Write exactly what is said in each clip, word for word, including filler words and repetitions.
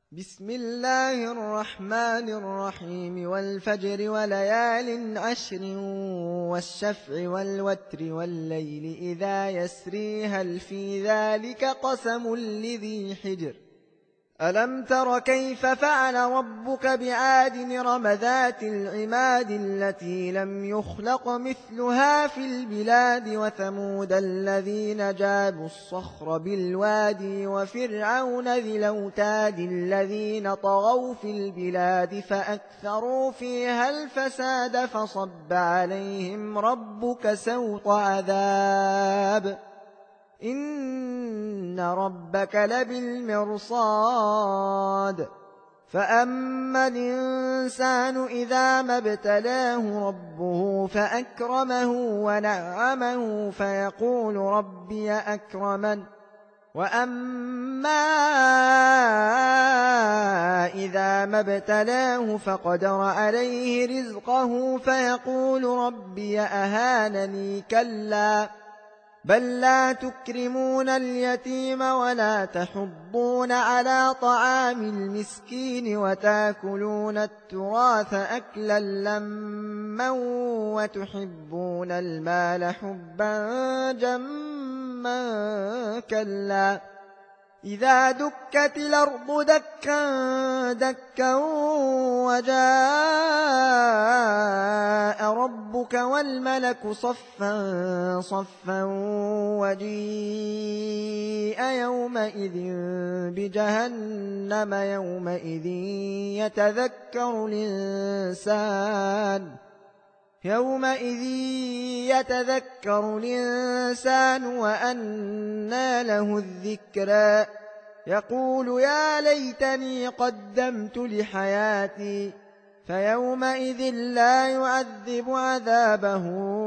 بسم الله الرحمن الرحيم والفجر وليال عشر والشفع والوتر والليل إذا يسري هل في ذلك قسم لذي حجر ألم تر كيف فعل ربك بعاد إرم ذات العماد التي لم يخلق مثلها في البلاد وثمود الذين جابوا الصخر بالوادي وفرعون ذي الأوتاد الذين طغوا في البلاد فأكثروا فيها الفساد فصب عليهم ربك سوط عذاب إن ربك لبالمرصاد فأما الإنسان إذا ما ابتلاه ربه فأكرمه ونعمه فيقول ربي أكرمن وأما إذا ما ابتلاه فقدر عليه رزقه فيقول ربي أهانني كلا بل لا تكرمون اليتيم ولا تحضون على طعام المسكين وتاكلون التراث أكلا لما وتحبون المال حبا جما كلا إذا دكت الأرض دكا دكا وجاء ربك والملك صفا صفا وجيء يومئذ بجهنم يومئذ يتذكر الإنسان يومئذ يتذكر الإنسان وأنى له الذكرى يقول يا ليتني قدمت لحياتي فيومئذ لا يعذب عذابه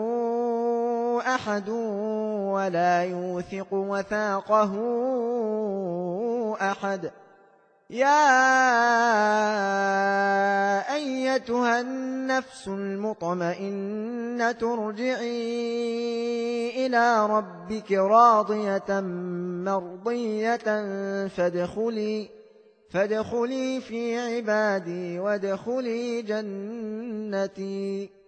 أحد ولا يوثق وثاقه أحد يا أيتها النفس المطمئنة ارجعي إلى ربك راضية مرضية فادخلي فادخلي في عبادي وادخلي جنتي